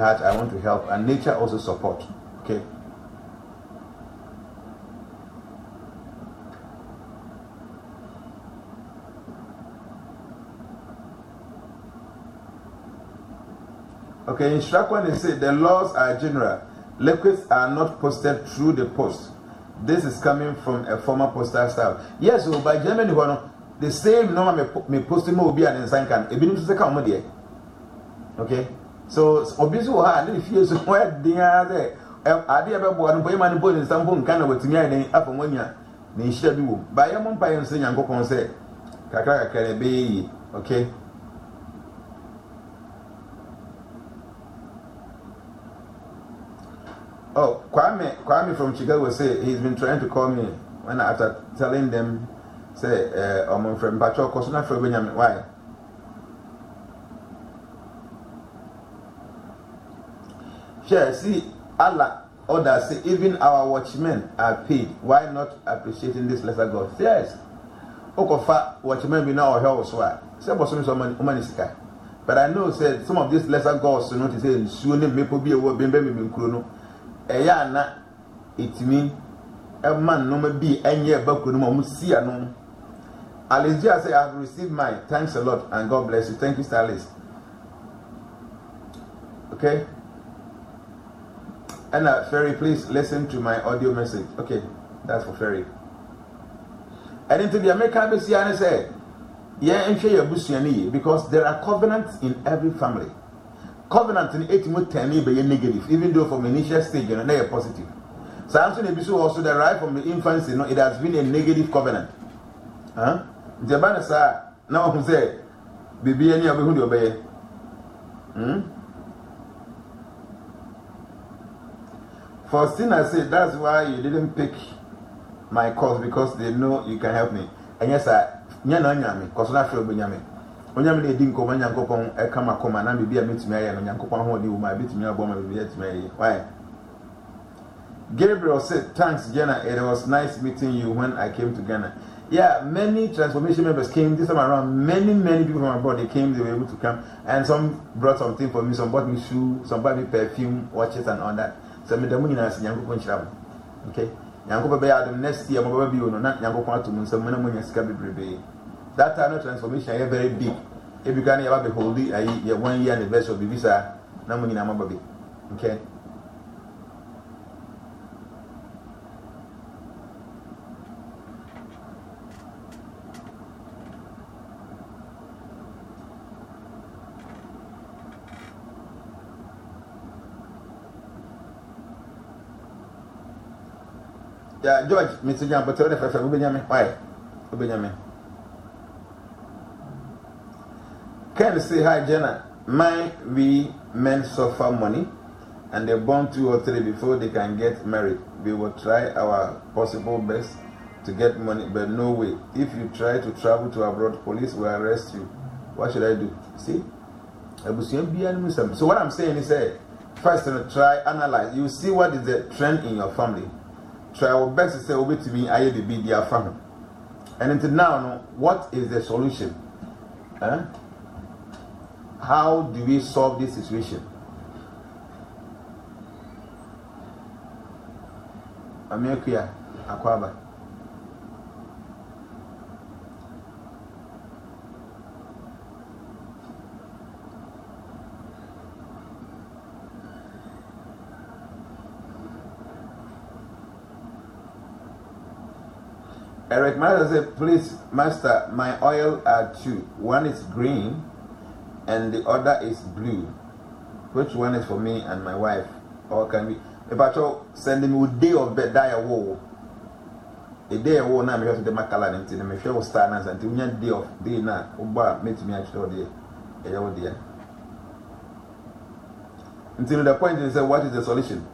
heart, I want to help, and nature also support. Okay. Okay, in Shrakwan they say the laws are general. Liquids are not posted through the post. This is coming from a former postal staff. Yes, so by Germany, the same number me posting will be an inside can. It means to come there. Okay, so obviously, I didn't feel so where they are there. I did ever born by man born in some point kind of what me I up on 1 year. They should do. By your mom, and saying, and go on say, Kaka can be okay. Oh, Kwame from Chicago say he's been trying to call me when after telling them say my friend Pacho Kosuna from Benjamin. Why? Sure, see Allah others say even our watchmen are paid. Why not appreciating this lesser God? Yes. Okofa watchmen be now hell so say bosom so humanistica. But I know said some of these lesser gods to notice say soon me be a word bembe me nkuro. Eya na itimi a man no be any bakunu mo si ano. Alicia say I have received my thanks a lot and God bless you. Thank you, Starlist. Okay. And Ferry, please listen to my audio message. Okay, that's for Ferry. And into the American Bessiana say, yeah, and share your busiani because there are covenants in every family. Covenant in 8 10 be negative, even though from initial stage you know they are positive. Samson Ebisu also derived from the infancy, you know, it has been a negative covenant. Huh? Jabana sa now who say Bibi any abu who obey. Faustina said that's why you didn't pick my course because they know you can help me. And yes, I nyana nyame, because na feel benyame. Onyame na edi nkoma nyankopon e kama koma na bibia metumi aye no nyankopon ho de wo ma bitumi aboma bibia tumi aye. Why? Gabriel said, thanks Ghana, it was nice meeting you when I came to Ghana. Yeah, many transformation members came this time around. Many people from abroad, they came, they were able to come. And some brought something for me, some bought me shoes, some bought me perfume, watches and all that. So me damu nyina nyankopon chirawo. Okay? Nyankopon be ya next year mo be no na nyankopon atum nsam na mo nya sika bebrebe. That time of transformation is very big. If you can ever be holy, you 1 year anniversary of the visa, na mo nyina mababe. Okay? Yeah, George, Mr. Jan, but tell the first why? Benjamin. Can say hi, Jenna. We men suffer money and they're born 2 or 3 before they can get married. We will try our possible best to get money, but no way. If you try to travel to abroad, police will arrest you. What should I do? See? So what I'm saying is, first try, analyze. You see what is the trend in your family. Try our best to say, obey to me, I be their family. And until now, what is the solution? How do we solve this situation? America, Akwaba. Eric Master said, please, Master, my oil are 2. One is green and the other is blue. Which one is for me and my wife? Or can we? If I send me a day of bed, die a war. A day of war now, because of the Macallan and the Michelle Stanners and the day of day now, Oba, meet me actually. Dear. Until the point is, what is the solution?